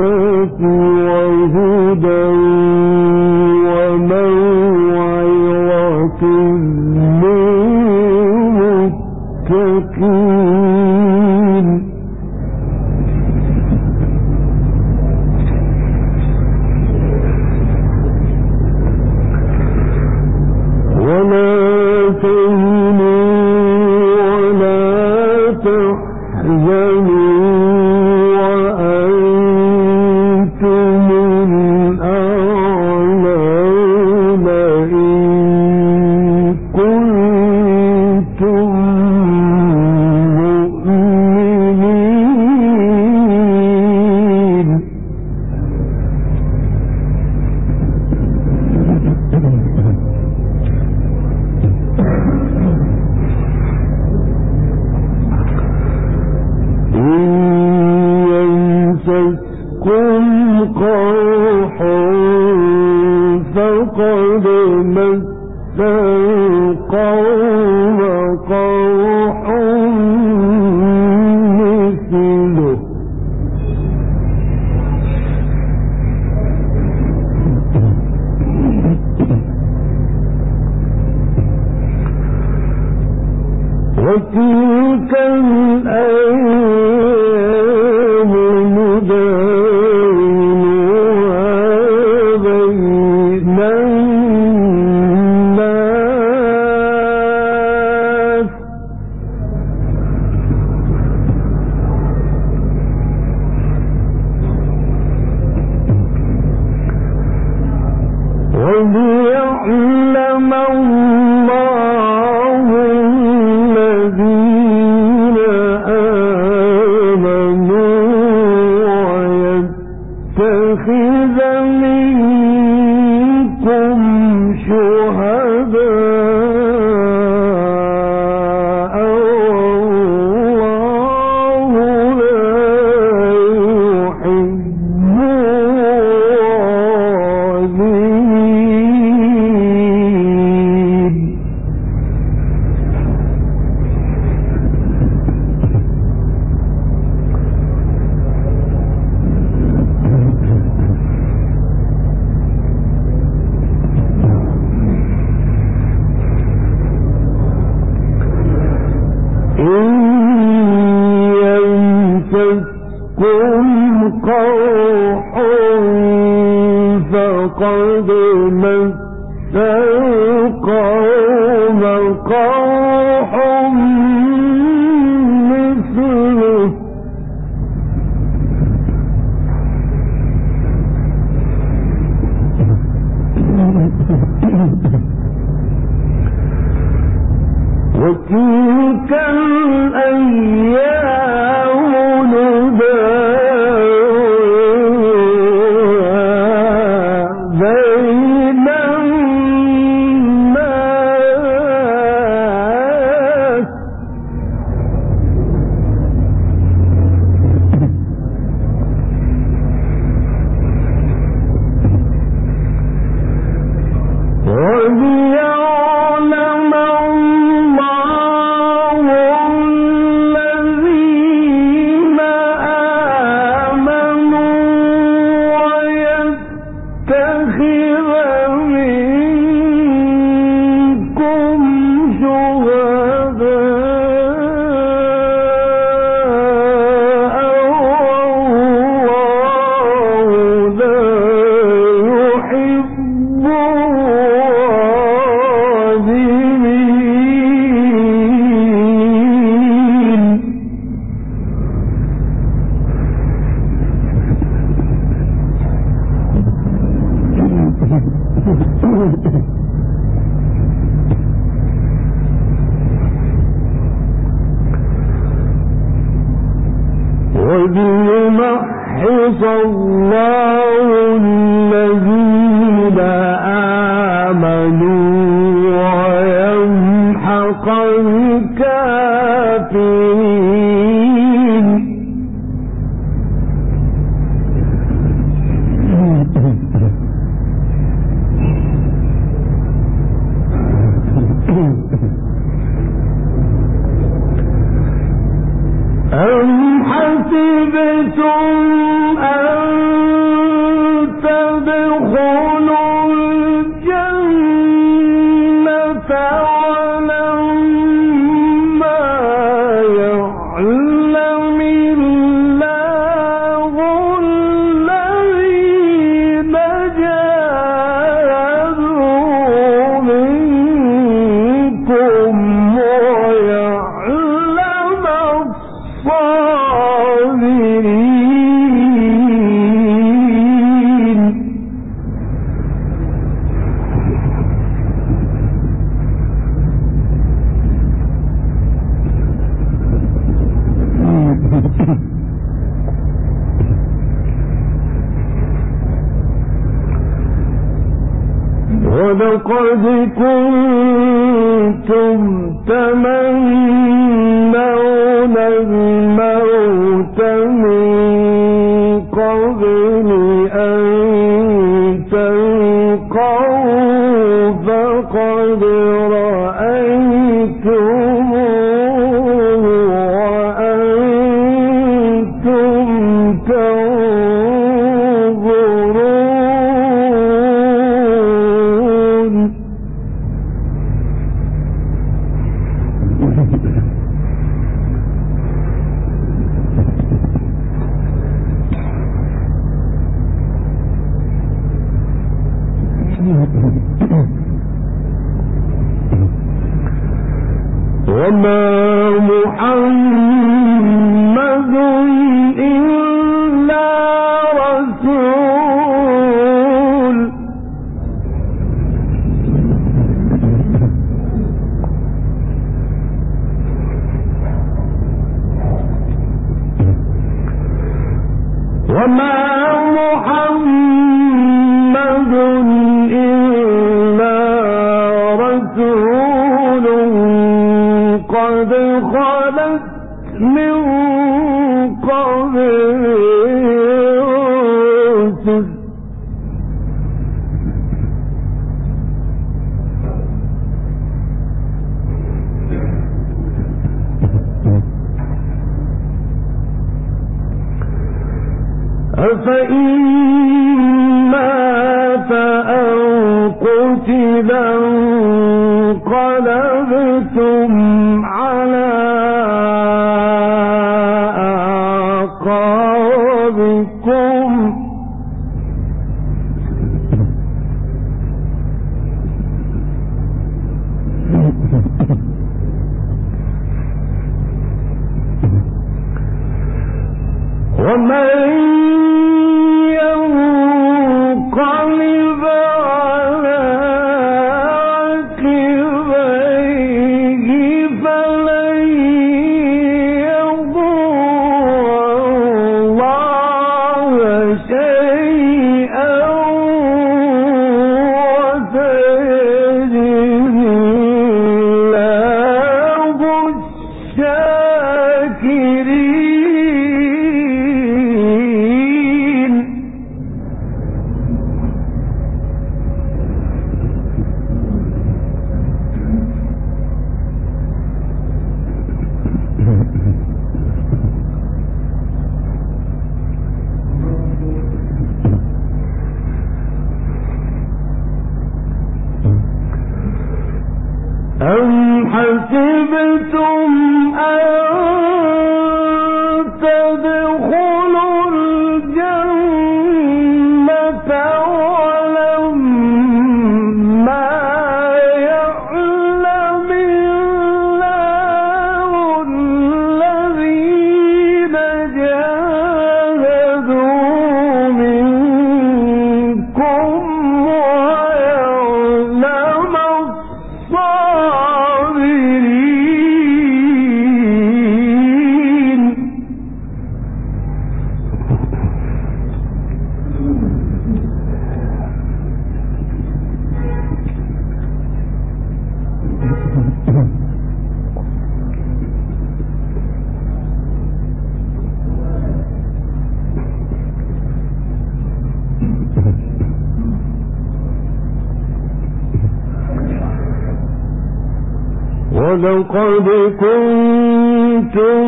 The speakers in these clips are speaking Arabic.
وهدى وموعظة للمتقين. ولا تهنوا ولا تحزنوا فقد مس القوم قرح مثله وتلك الأيام نداولها بين الناس وليعلم الله الذين آمنوا ويتخذ منكم شهداء والله لا يحب الظالمين. يمسسكم قرح فقد مس القوم قرح مثله وتلك الأيام نداولها بين الناس وليعلم الله الذين آمنوا ويتخذ منكم شهداء والله لا يحب الظالمين. وليمحص الله الذين آمنوا ويمحق الكافرين. أم حسبتم أن ولقد كنتم تمنون الموت من قبل أن تلقوه فقد رأيتموه وأنتم تنظرون. وما محمد إلا رسول قد خلت من قبله الرسل أفإن مات أو قتلا انقلبتم على أعقابكم ومن ينقلب على عقبيه فلن يضر الله شيئا وسيجزي الله الشاكرين. أم حسبتم أن تدخلوا الجنة ولما يعلم الله الذين جاهدوا منكم ويعلم الصابرين. ولقد كنتم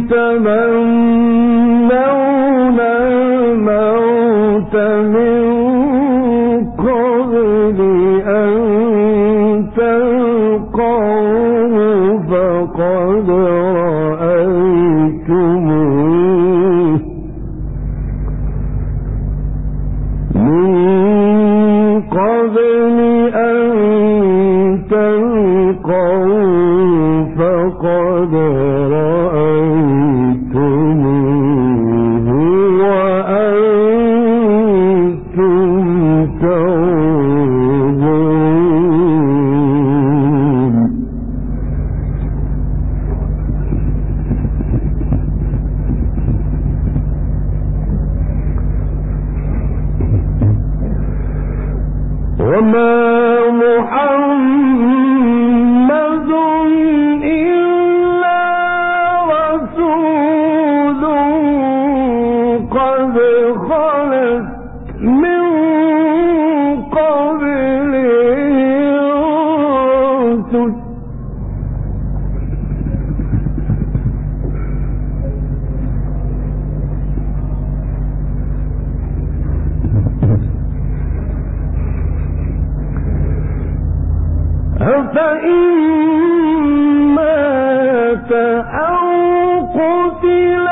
تمنون الموت من قبل أن تلقوه فقد رأيتموه من قبل أن تلقوه فقد رأيتموه وأنتم تنظرون. وما محمد إلا رسول قد خلت من قبله الرسل فإن مات أو قتل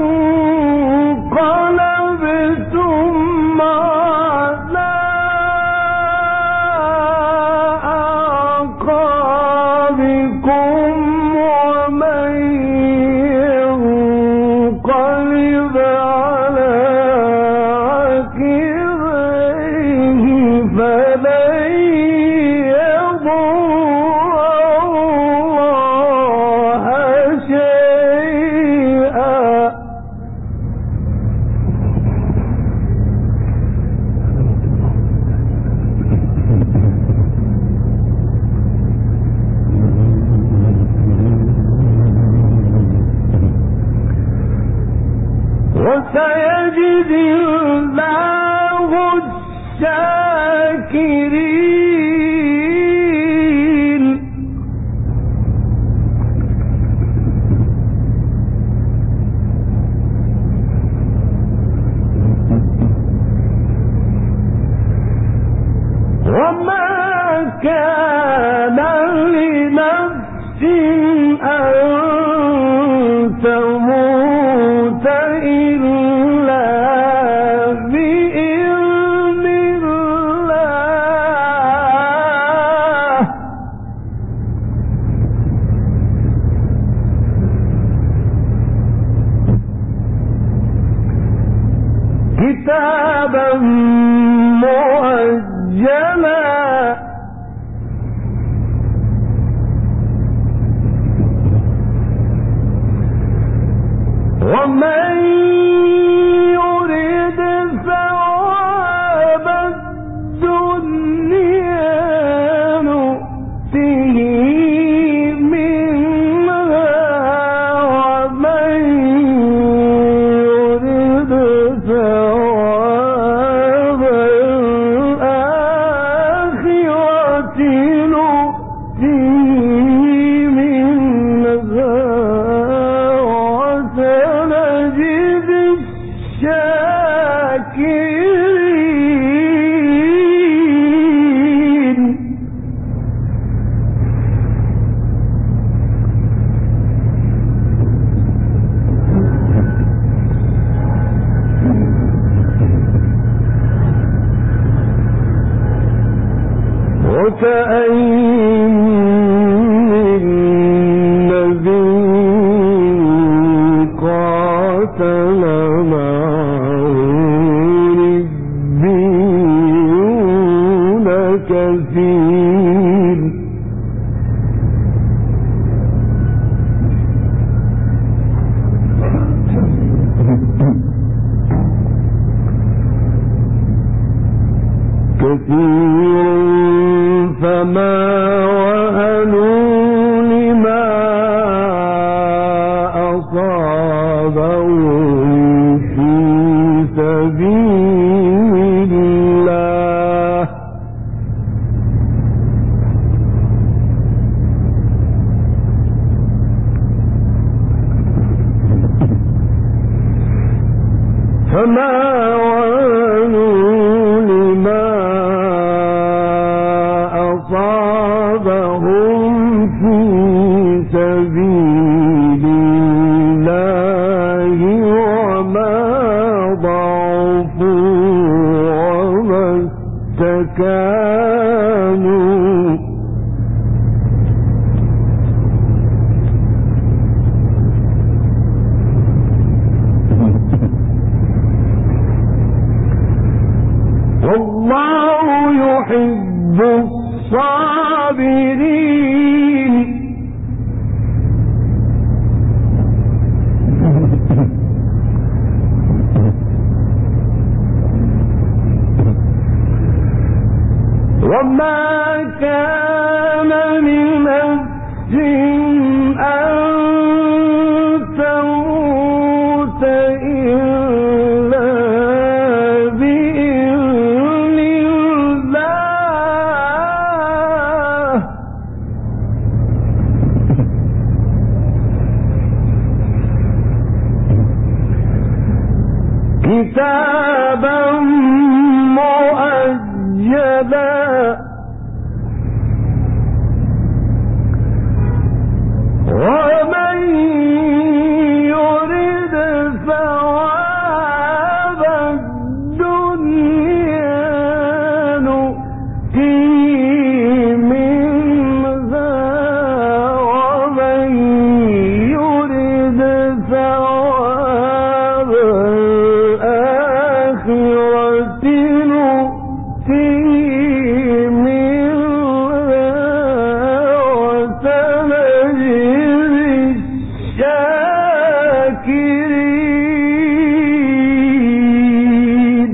انقلبتم على أعقابكم ومن ينقلب على عقبيه فلن وسيجزي الله الشاكرين وما كان لنفس أن تموت إلا بإذن الله كتابا مؤجلا ومن يرد ثواب الدنيا نؤته منها ومن يرد ثواب الآخرة نؤته منها الشاكرين وكأين من نبي قاتل معه ربيون كثير فما وهنوا لما أصابهم في سبيل الله فما وهنوا لما أصابهم في سبيل الله وما ضعفوا وما استكانوا والله يحب الصابرين وما كان لنفس أن تموت إلا بإذن الله كتابا مؤجلا ومن يرد ثواب الدنيا نؤتيه منها ومن يرد ثواب الآخرة نؤتيه منها وسنجزي الشاكرين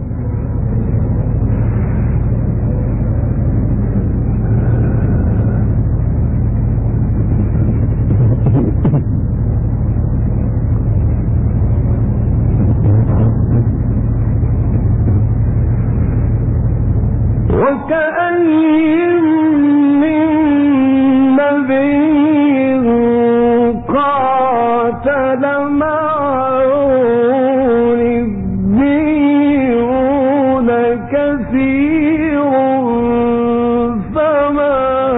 وكأين من نبي قاتل معه ربيون كثير فما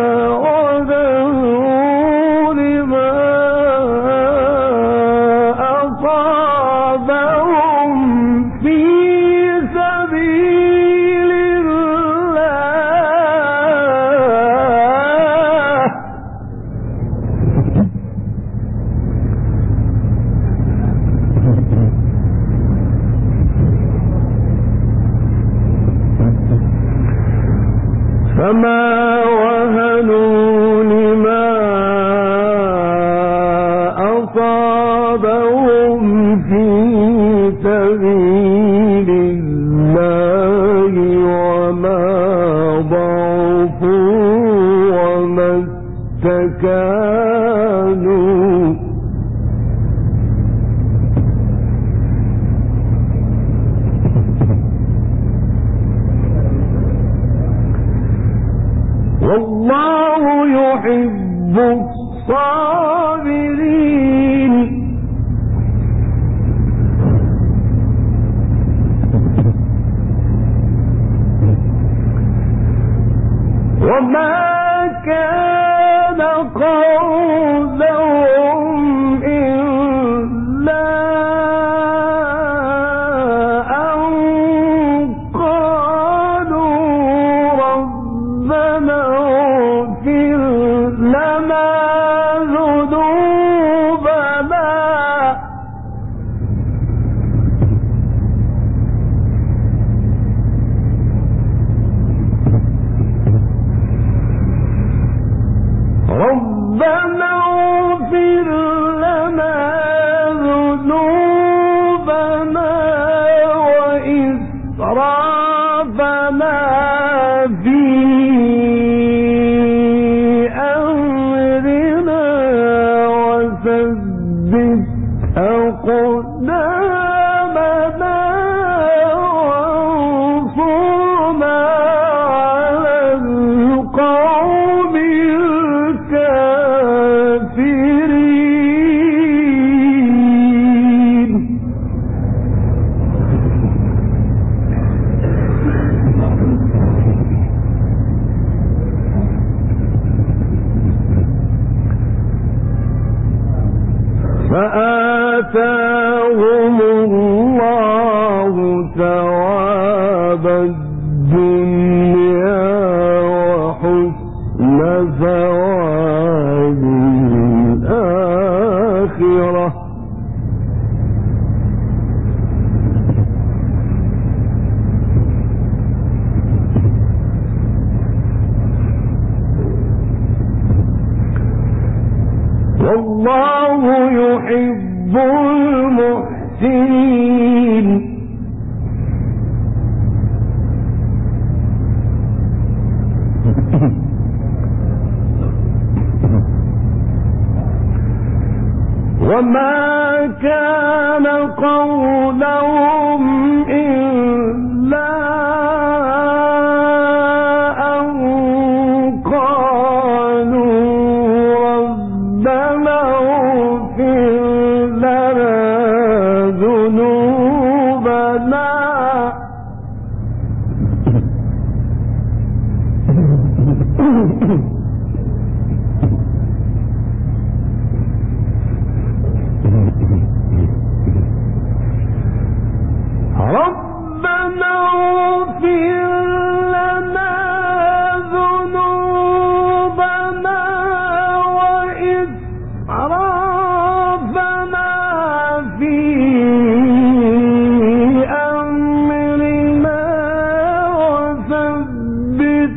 وهنوا لما أصابهم في سبيل الله فما وهنوا لما أصابهم في سبيل الله وما ضعفوا وما استكانوا والله يحب الصابرين وما كان قولهم إلا أن قالوا ربنا اغفر لنا ذنوبنا ربنا اغفر لنا ذنوبنا وإسرافنا في أمرنا وثبت أقدامنا وانصرنا على القوم الكافرين فآتاهم الله ثواب الدنيا وحسن ثواب الآخرة والله يحب المحسنين وما كان قولهم إلا أن قالوا ربنا اغفر لنا ذنوبنا ربنا اغفر لنا ذنوبنا وإسرافنا في أمرنا وثبت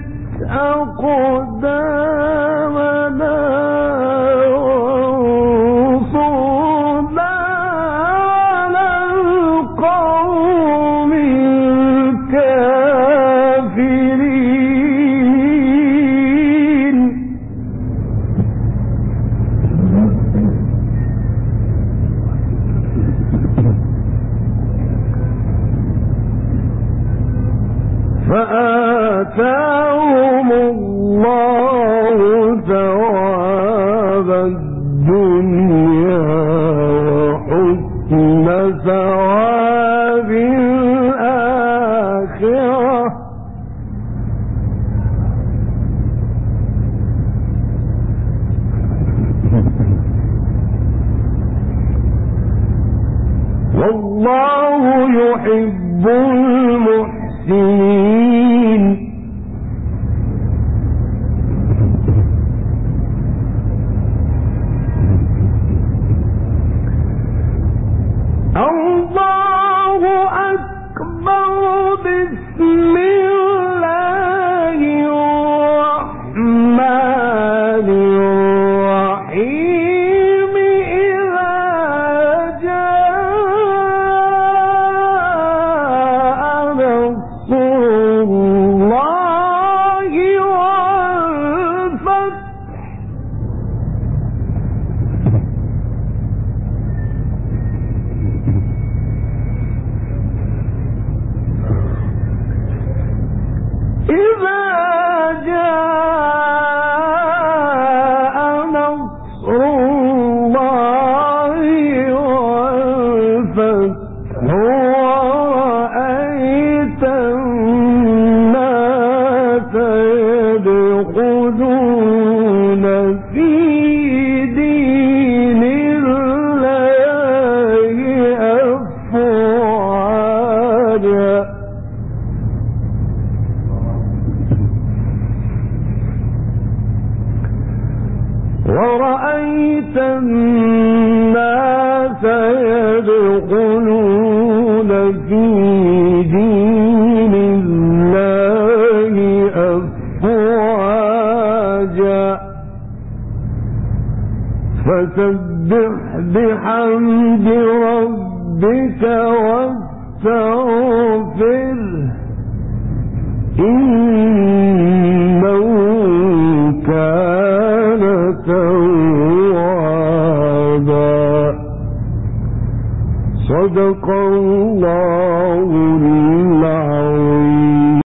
أقدامنا وانصرنا على القوم الكافرين فآتاهم الله ثواب الدنيا وحسن ثواب الآخرة والله يحب المحسنين الله أكبر بسم الله الرحمن الرحيم إذا جاء نصر الله والفتح إذا جاء نصر الله والفتح ورأيت الناس يدخلون في دين الله أفواجا ورأيت الناس يدخلون في دين الله أفواجا فسبح بحمد ربك واستغفره إنه